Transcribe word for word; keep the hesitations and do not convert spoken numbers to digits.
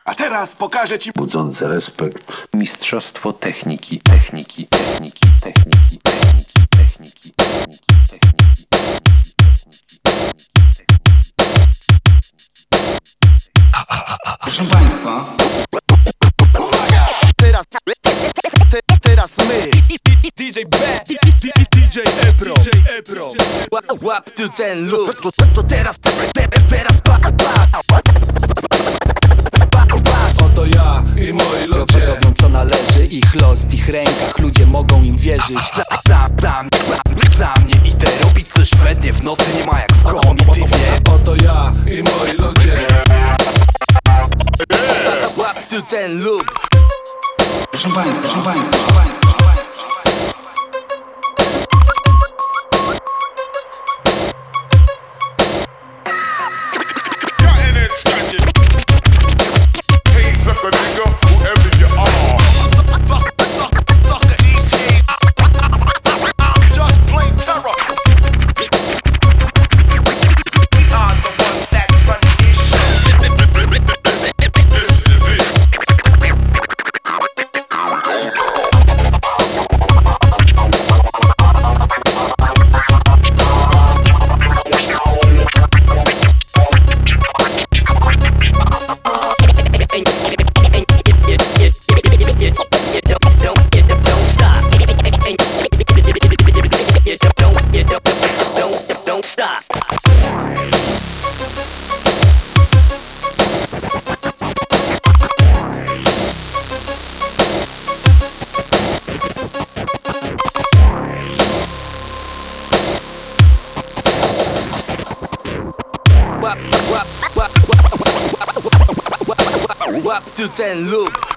A teraz pokażę ci budzące respekt. Mistrzostwo techniki, techniki, techniki, techniki, techniki, techniki, techniki, techniki, Proszę Państwa, Teraz, te, teraz my D J B, D J Epro, D J Epro. Łap, łap tu ten lub. To, to, to teraz, te, teraz pa, pa. Oto ja i moi ludzie. Robią co należy, ich los w ich rękach, ludzie mogą im wierzyć. Za, za, za, za mnie idę robić coś we dnie, w nocy nie ma jak w komitywie. Oto ja i moi ludzie. Łap tu ten lub. proszę Państwa, proszę Państwa, proszę Państwa. Cutting and scratching. Hey, sucker nigga, whoever you are. Sucker E G. Just plain terror. We are the ones that's running this shit. Don't stop. Łap, łap, łap, łap, łap, łap, łap, łap tu ten lub.